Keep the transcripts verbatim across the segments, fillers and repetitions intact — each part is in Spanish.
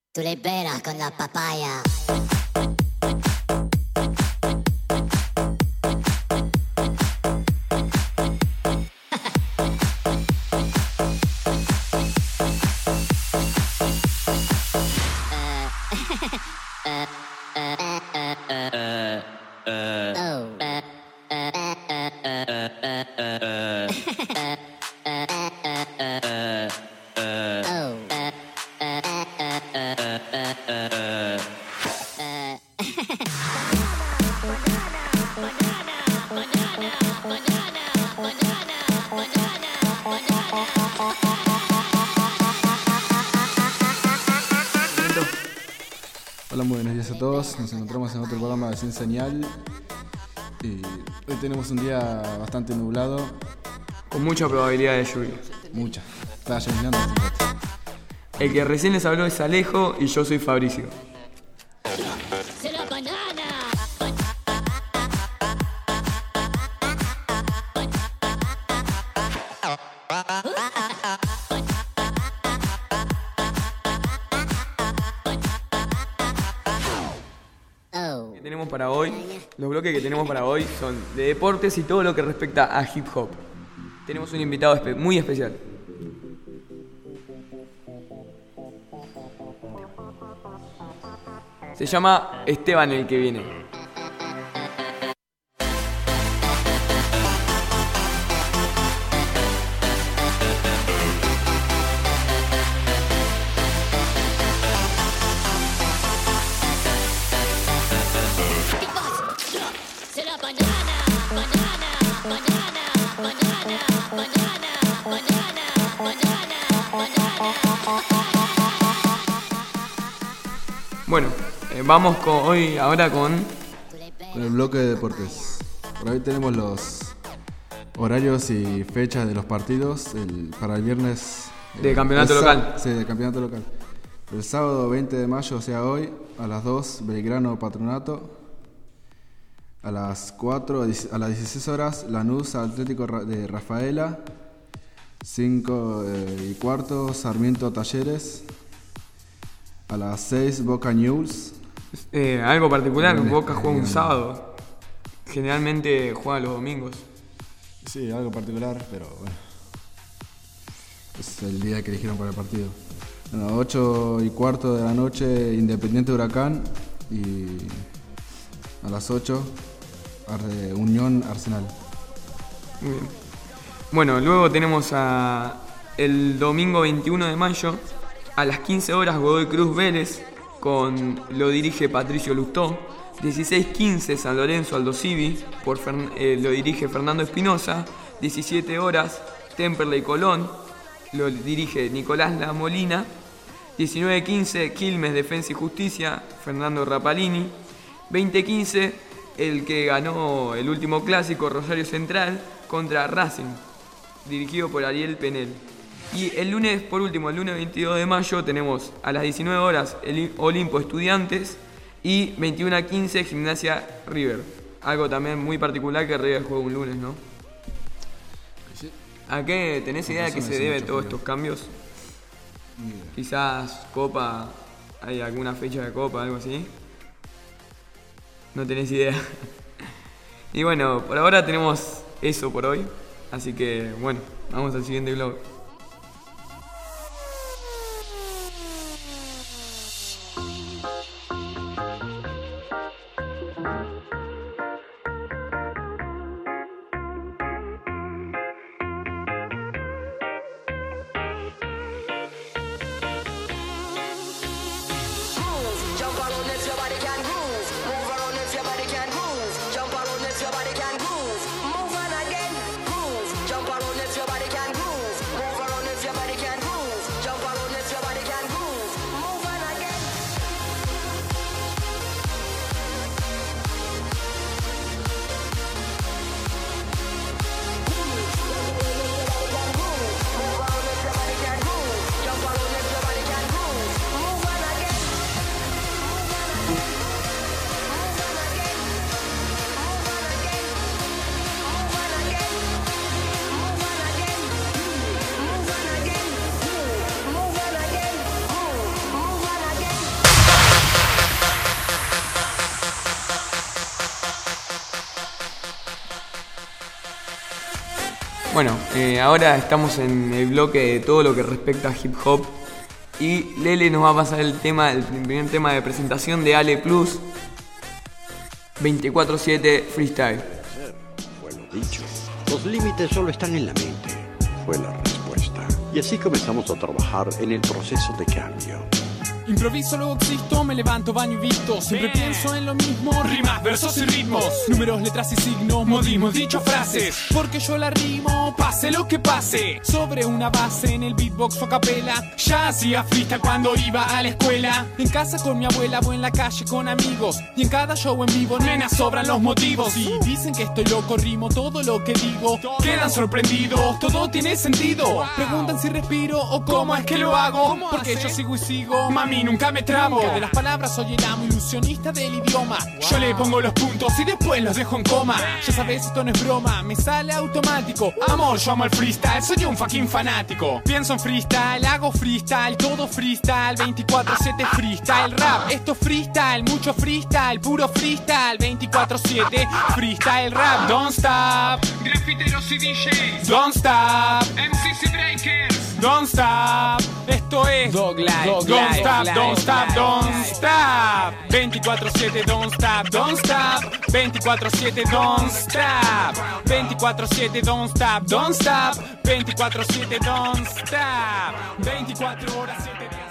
Tú le peras con la papaya. Hola, muy buenos días a todos. Nos encontramos en otro programa de Sin Señal y hoy tenemos un día bastante nublado. Con mucha probabilidad de lluvia. Mucha. Está lloviendo. El que recién les habló es Alejo y yo soy Fabricio. ¿Qué tenemos para hoy? Los bloques que tenemos para hoy son de deportes y todo lo que respecta a hip hop. Tenemos un invitado espe- muy especial. Se llama Esteban el que viene. Bueno, eh, vamos con, hoy ahora con... Con el bloque de deportes. Por ahí tenemos los horarios y fechas de los partidos el, para el viernes. De campeonato el, local. Sí, de campeonato local. El sábado veinte de mayo, o sea hoy, a las dos, Belgrano Patronato. A las cuatro, a las dieciséis horas, Lanús Atlético de Rafaela. cinco y cuarto, Sarmiento Talleres. A las seis, Boca News. Eh, algo particular, Bien, Boca juega un bien. sábado. Generalmente juega los domingos. Sí, algo particular, pero bueno. Es el día que eligieron para el partido. Bueno, ocho y cuarto de la noche, Independiente Huracán. Y a las ocho, Ar- Unión Arsenal. Muy bien. Bueno, luego tenemos a el domingo veintiuno de mayo, a las quince horas, Godoy Cruz Vélez, con lo dirige Patricio Lustó. dieciséis quince, San Lorenzo Aldo Civi, por Fern- eh, lo dirige Fernando Espinosa. diecisiete horas, Temperley Colón, lo dirige Nicolás La Molina. diecinueve quince, Quilmes Defensa y Justicia, Fernando Rapalini. veinte quince, el que ganó el último clásico, Rosario Central, contra Racing, dirigido por Ariel Penel. Y el lunes, por último, el lunes veintidós de mayo, tenemos a las diecinueve horas el Olimpo Estudiantes y veintiuno a quince Gimnasia River. Algo también muy particular que River juega un lunes, ¿no? Sí. ¿A qué tenés idea de qué se debe todos estos cambios? Quizás Copa, hay alguna fecha de Copa, algo así. No tenés idea. Y bueno, por ahora tenemos eso por hoy. Así que bueno, vamos al siguiente blog. Jump around if your body can groove. Move around if your body can groove. Jump around if your body can groove. Move on again, groove. Jump around if your body can groove. Move Bueno, eh, ahora estamos en el bloque de todo lo que respecta a hip hop. Y Lele nos va a pasar el tema, el primer tema de presentación de Ale Plus veinticuatro siete Freestyle. Fue lo dicho. Los límites solo están en la mente. Fue la respuesta. Y así comenzamos a trabajar en el proceso de cambio. Improviso, luego existo, me levanto, baño y visto. Siempre pienso en lo mismo, rimas, versos y ritmos, números, letras y signos, modismos, dicho frases. Porque yo la rimo, pase lo que pase. Sobre una base en el beatbox o a capela. Ya hacía freestyle cuando iba a la escuela. En casa con mi abuela o en la calle con amigos. Y en cada show en vivo, nena, sobran los motivos. Y dicen que estoy loco, rimo todo lo que digo. Quedan sorprendidos, todo tiene sentido. Preguntan si respiro o cómo es que lo hago. Porque yo sigo y sigo, mami, nunca me trabo. De las palabras soy el amo, ilusionista del idioma. Yo le pongo los puntos y después los dejo en coma. Ya sabes, esto no es broma, me sale automático. Amor, yo amo el freestyle, soy un fucking fanático. Pienso en freestyle, hago freestyle, todo freestyle. veinticuatro siete freestyle rap. Esto es freestyle, mucho freestyle, puro freestyle. veinticuatro siete freestyle rap. Don't stop, grafiteros y D Js. Don't stop, M Cs y breakers. Don't stop, esto es Dog Life. Don't stop, don't stop, don't stop. veinticuatro siete, don't stop, don't stop. veinticuatro siete, don't stop. veinticuatro siete, don't stop, don't stop. veinticuatro siete, don't stop. veinticuatro horas, siete días.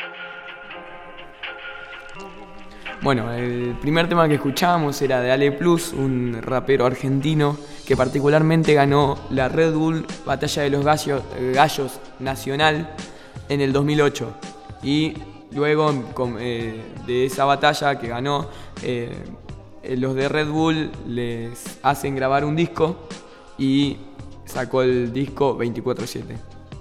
Bueno, el primer tema que escuchábamos era de Ale Plus, un rapero argentino que particularmente ganó la Red Bull Batalla de los Gallos, Gallos Nacional en el dos mil ocho. Y luego con, eh, de esa batalla que ganó, eh, los de Red Bull les hacen grabar un disco y sacó el disco veinticuatro siete.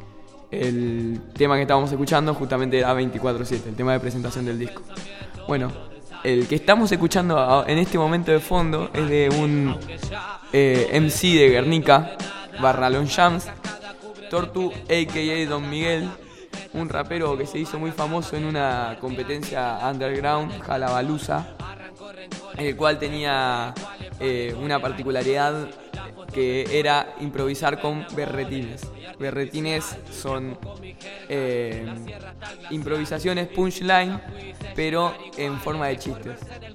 El tema que estábamos escuchando justamente era veinticuatro siete, el tema de presentación del disco. Bueno, el que estamos escuchando en este momento de fondo es de un eh, M C de Guernica, barra Lon Jams, Tortu, a k a. Don Miguel, un rapero que se hizo muy famoso en una competencia underground, Jalabaluza, en el cual tenía eh, una particularidad que era improvisar con berretines. Berretines son eh, improvisaciones punchline, pero en forma de chistes.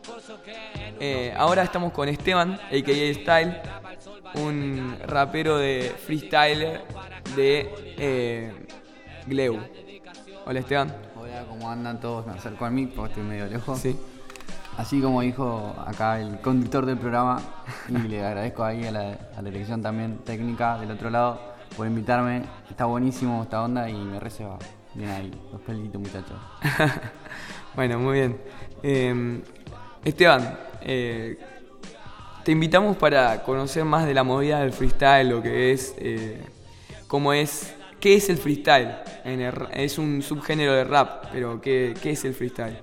Eh, ahora estamos con Esteban, a k a. Style, un rapero de freestyler de eh, Gleu. Hola Esteban. Hola, ¿cómo andan todos? Me acerco a mí porque estoy medio lejos. Sí. Así como dijo acá el conductor del programa, y le agradezco ahí a la, a la dirección también técnica del otro lado por invitarme. Está buenísimo esta onda y me receba. Bien ahí, los felicito muchachos. Bueno, muy bien. Eh, Esteban, eh, te invitamos para conocer más de la movida del freestyle, lo que es, eh, cómo es, qué es el freestyle. En el, es un subgénero de rap, pero ¿qué, qué es el freestyle?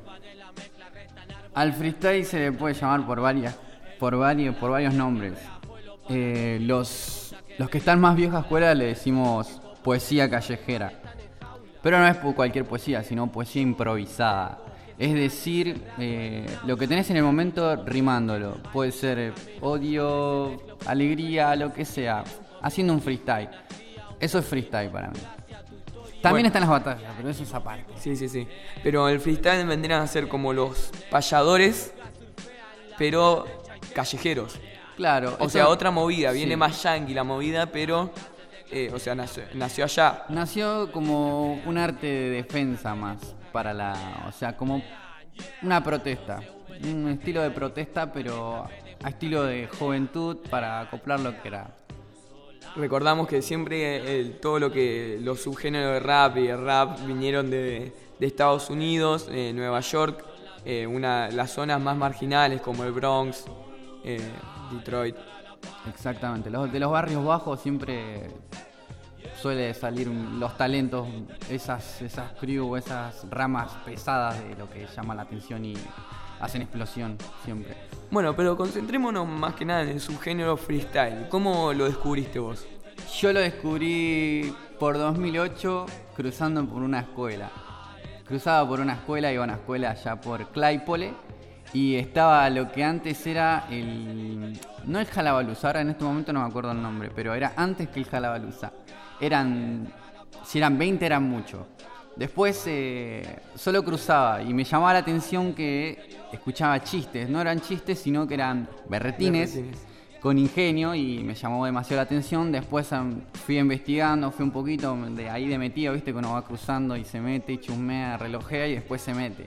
Al freestyle se le puede llamar por varias, por varios, por varios nombres. Eh, los, los que están más vieja escuela le decimos poesía callejera. Pero no es cualquier poesía, sino poesía improvisada. Es decir, eh, lo que tenés en el momento rimándolo. Puede ser odio, alegría, lo que sea. Haciendo un freestyle. Eso es freestyle para mí. También Bueno. están las batallas, pero eso es aparte. Sí, sí, sí. Pero el freestyle vendrían a ser como los payadores, pero callejeros. Claro. O eso- sea, otra movida. Viene sí. más yankee la movida, pero... Eh, o sea, nació, nació allá. Nació como un arte de defensa más para la... O sea, como una protesta. Un estilo de protesta, pero a estilo de juventud para acoplar lo que era. Recordamos que siempre el, todo lo que los subgéneros de rap y el rap vinieron de, de Estados Unidos, eh, Nueva York, eh, una, las zonas más marginales como el Bronx, eh, Detroit. Exactamente. Los, de los barrios bajos siempre suele salir los talentos, esas, esas crew, esas ramas pesadas de lo que llama la atención y hacen explosión siempre. Bueno, pero concentrémonos más que nada en el subgénero freestyle. ¿Cómo lo descubriste vos? Yo lo descubrí por dos mil ocho cruzando por una escuela. Cruzaba por una escuela, iba a una escuela allá por Claypole Y estaba lo que antes era el... No el Jalabaluza, ahora en este momento no me acuerdo el nombre, pero era antes que el Jalabaluza. Eran... Si eran veinte eran mucho. Después eh, solo cruzaba y me llamaba la atención que escuchaba chistes. No eran chistes, sino que eran berretines, berretines. Con ingenio, y me llamó demasiado la atención. Después um, fui investigando, fui un poquito de ahí de metido, viste, que uno va cruzando y se mete, y chusmea, relojea y después se mete.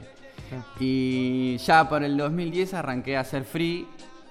Y ya para el dos mil diez arranqué a hacer free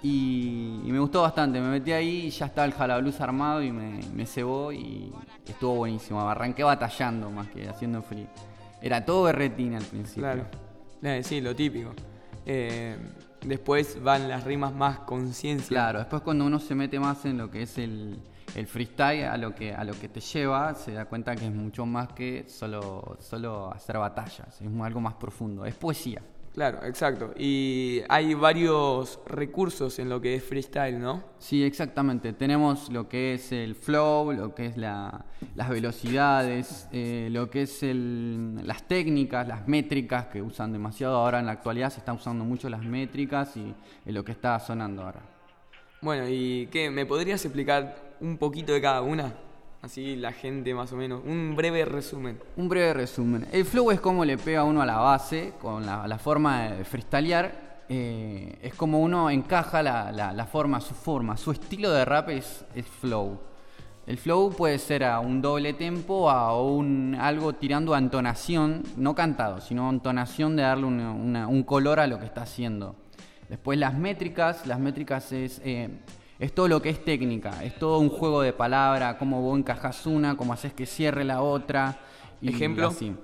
y, y me gustó bastante. Me metí ahí y ya estaba el Jalabaluza armado y me, me cebó y estuvo buenísimo. Arranqué batallando más que haciendo free. Era todo berretín al principio. Claro, eh, sí, lo típico. Eh, después van las rimas más conciencia. Claro, después cuando uno se mete más en lo que es el, el freestyle, a lo que a lo que te lleva, se da cuenta que es mucho más que solo, solo hacer batallas. Es algo más profundo, es poesía. Claro, exacto. Y hay varios recursos en lo que es freestyle, ¿no? Sí, exactamente. Tenemos lo que es el flow, lo que es la, las velocidades, eh, lo que es el, las técnicas, las métricas que usan demasiado ahora en la actualidad. Se están usando mucho las métricas y es lo que está sonando ahora. Bueno, ¿y qué? ¿Me podrías explicar un poquito de cada una? Así la gente más o menos. Un breve resumen. Un breve resumen. El flow es como le pega uno a la base, con la, la forma de freestylear. Eh, es como uno encaja la, la, la forma, su forma. Su estilo de rap es, es flow. El flow puede ser a un doble tempo, a un, algo tirando a entonación, no cantado, sino entonación de darle una, una, un color a lo que está haciendo. Después las métricas. Las métricas es... Eh, Es todo lo que es técnica, es todo un juego de palabras, cómo vos encajás una, cómo haces que cierre la otra. Y ¿ejemplo? Así.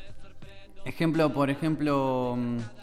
Ejemplo, por ejemplo,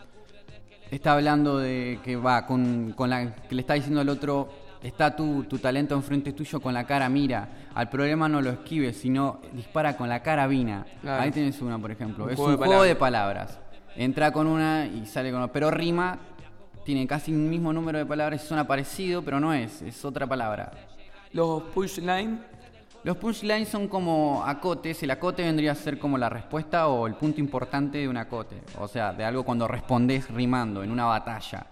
está hablando de que va con, con la que le está diciendo al otro, está tu, tu talento enfrente tuyo con la cara mira, al problema no lo esquives, sino dispara con la cara vina. Claro. Ahí tenés una, por ejemplo, un es un de juego de palabras. Entra con una y sale con otra, pero rima. Tiene casi un mismo número de palabras y suena parecido, pero no es, es otra palabra. ¿Los punchlines? Los punchlines son como acotes. El acote vendría a ser como la respuesta o el punto importante de un acote. O sea, de algo cuando respondes rimando en una batalla.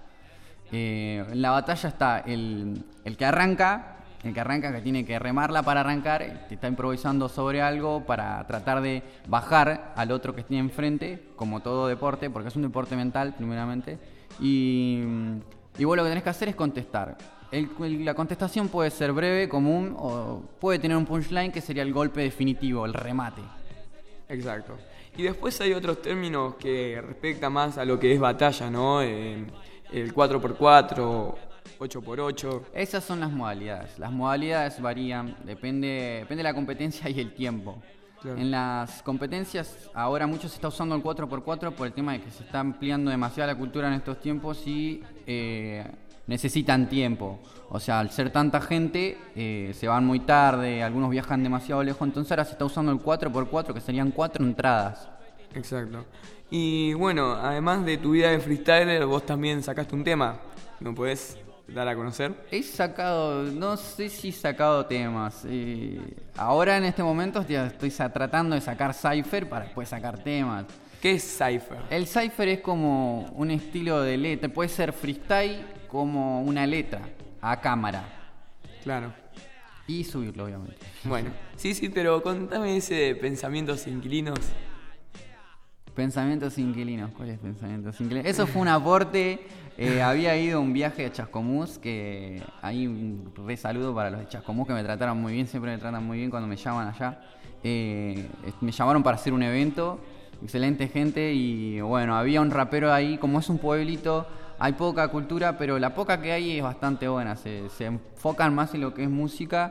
Eh, en la batalla está el, el que arranca, el que arranca que tiene que remarla para arrancar, te está improvisando sobre algo para tratar de bajar al otro que tiene enfrente, como todo deporte, porque es un deporte mental primeramente. Y, y vos lo que tenés que hacer es contestar. El, el, la contestación puede ser breve, común, o puede tener un punchline que sería el golpe definitivo, el remate. Exacto. Y después hay otros términos que respectan más a lo que es batalla, ¿no? Eh, el cuatro por cuatro, ocho por ocho. Esas son las modalidades. Las modalidades varían, depende, depende de la competencia y el tiempo. Claro. En las competencias ahora mucho se está usando el cuatro por cuatro por el tema de que se está ampliando demasiado la cultura en estos tiempos y eh, necesitan tiempo. O sea, al ser tanta gente eh, se van muy tarde, algunos viajan demasiado lejos, entonces ahora se está usando el cuatro por cuatro que serían cuatro entradas. Exacto. Y bueno, además de tu vida de freestyler, vos también sacaste un tema. ¿No podés dar a conocer? He sacado, no sé si he sacado temas. Eh, ahora en este momento estoy, estoy tratando de sacar cypher para después sacar temas. ¿Qué es cypher? El cypher es como un estilo de letra, puede ser freestyle como una letra a cámara. Claro. Y subirlo, obviamente. Bueno, sí, sí, pero contame ese de Pensamientos Inquilinos. Pensamientos Inquilinos, ¿cuál es Pensamientos Inquilinos? Eso fue un aporte. Eh, había ido a un viaje a Chascomús, que ahí un re saludo para los de Chascomús que me trataron muy bien, siempre me tratan muy bien cuando me llaman allá. Eh, me llamaron para hacer un evento, excelente gente, y bueno, había un rapero ahí, como es un pueblito, hay poca cultura, pero la poca que hay es bastante buena, se, se enfocan más en lo que es música,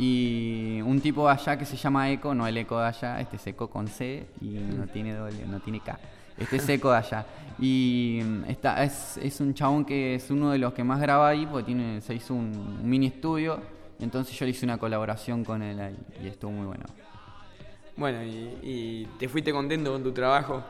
y un tipo de allá que se llama Eco, no el Eco de allá, este es Eco con C y no tiene doble, no tiene K. Este es Eco de allá. Y está, es, es un chabón que es uno de los que más graba ahí, porque tiene, se hizo un, un mini estudio. Entonces yo le hice una colaboración con él ahí y estuvo muy bueno. Bueno, ¿y, y te fuiste contento con tu trabajo?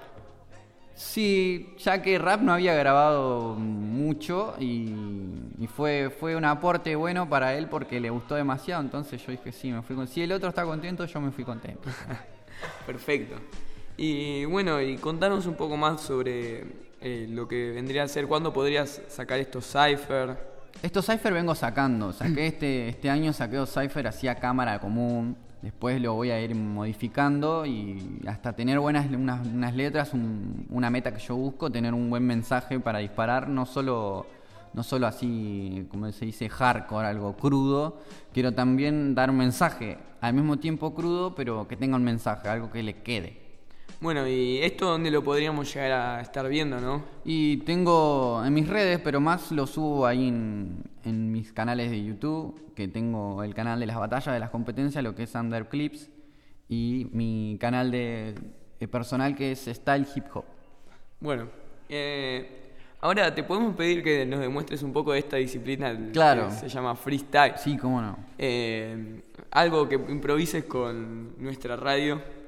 Sí, ya que rap no había grabado mucho y, y fue, fue un aporte bueno para él porque le gustó demasiado. Entonces yo dije, sí, me fui con... si el otro está contento, yo me fui contento. Perfecto. Y bueno, y contanos un poco más sobre eh, lo que vendría a ser, ¿cuándo podrías sacar estos cypher? Estos cipher vengo sacando. Saqué este, este año saqué dos cipher así a cámara común. Después lo voy a ir modificando y hasta tener buenas unas, unas letras, un, una meta que yo busco, tener un buen mensaje para disparar, no solo, no solo así, como se dice, hardcore, algo crudo. Quiero también dar un mensaje, al mismo tiempo crudo, pero que tenga un mensaje, algo que le quede. Bueno, ¿y esto dónde lo podríamos llegar a estar viendo, no? Y tengo en mis redes, pero más lo subo ahí en, en mis canales de YouTube, que tengo el canal de las batallas, de las competencias, lo que es Under Clips, y mi canal de, de personal que es Style Hip Hop. Bueno, eh, ahora te podemos pedir que nos demuestres un poco de esta disciplina Claro. que se llama freestyle. Sí, cómo no. Eh, algo que improvises con nuestra radio.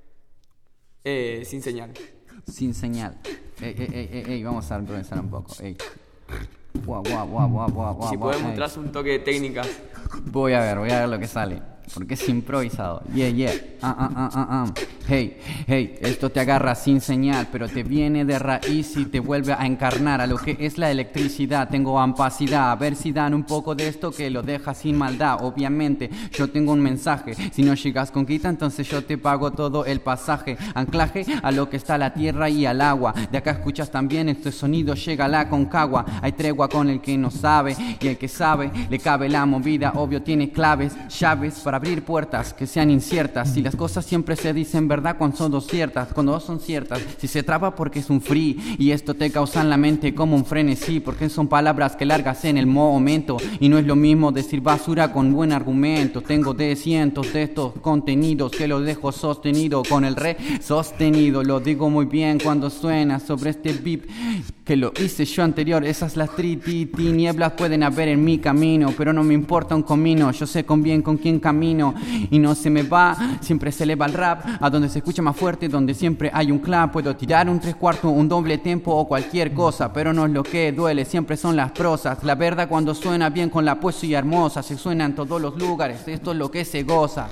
Eh, sin señal. Sin señal. Ey, ey, ey, ey, ey, vamos a improvisar un poco. Ey. Guau, guau, guau, guau, guau, guau, Si guau, podemos ey. tras un toque de técnica. Voy a ver, voy a ver lo que sale. Porque es improvisado. Yeah, yeah. Ah, ah, ah, ah, ah. Hey, hey, esto te agarra sin señal, pero te viene de raíz y te vuelve a encarnar a lo que es la electricidad. Tengo ampacidad, a ver si dan un poco de esto que lo deja sin maldad. Obviamente, yo tengo un mensaje. Si no llegas con quita, entonces yo te pago todo el pasaje. Anclaje a lo que está la tierra y al agua. De acá escuchas también este sonido, llega la Concagua. Hay tregua con el que no sabe, y el que sabe le cabe la movida. Obvio tiene claves, llaves para abrir puertas que sean inciertas. Si las cosas siempre se dicen verdad cuando son dos ciertas, cuando dos son ciertas. Si se traba porque es un free y esto te causa en la mente como un frenesí, porque son palabras que largas en el momento y no es lo mismo decir basura con buen argumento. Tengo de cientos de estos contenidos que los dejo sostenido con el re sostenido. Lo digo muy bien cuando suena sobre este beat que lo hice yo anterior. Esas las tri ti tinieblas pueden haber en mi camino, pero no me importa un comino. Yo sé con bien con quién camino y no se me va, siempre se eleva el rap a donde se escucha más fuerte, donde siempre hay un clap. Puedo tirar un tres cuartos, un doble tempo o cualquier cosa, pero no es lo que duele, siempre son las prosas. La verdad cuando suena bien con la poesía hermosa, se suena en todos los lugares, esto es lo que se goza.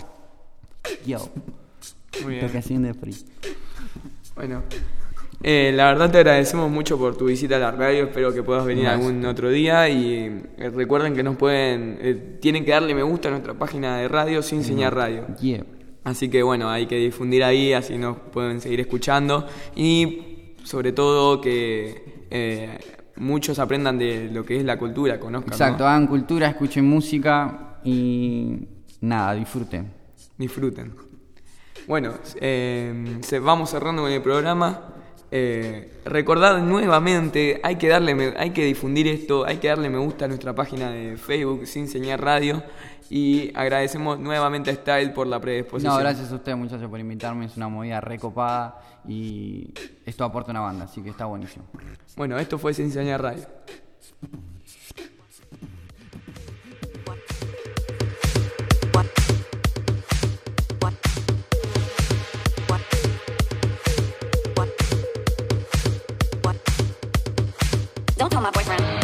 Yo, Muy bien. toque de free. Bueno, eh, la verdad te agradecemos mucho por tu visita a la radio. Espero que puedas venir Gracias. algún otro día. Y eh, recuerden que nos pueden, eh, tienen que darle me gusta a nuestra página de radio Sin Señal Radio. Yeah. Así que bueno, hay que difundir ahí, así nos pueden seguir escuchando. Y sobre todo que eh, muchos aprendan de lo que es la cultura, conozcan. Exacto, ¿no? hagan cultura, escuchen música y nada, disfruten. Disfruten. Bueno, eh, se, vamos cerrando con el programa. Eh, recordad nuevamente, hay que darle, me- hay que difundir esto, hay que darle me gusta a nuestra página de Facebook Sin Señal Radio. Y agradecemos nuevamente a Style por la predisposición. No, gracias a ustedes muchachos por invitarme, es una movida recopada y esto aporta una banda, así que está buenísimo. Bueno, esto fue Sin Señal Radio. Don't call my boyfriend.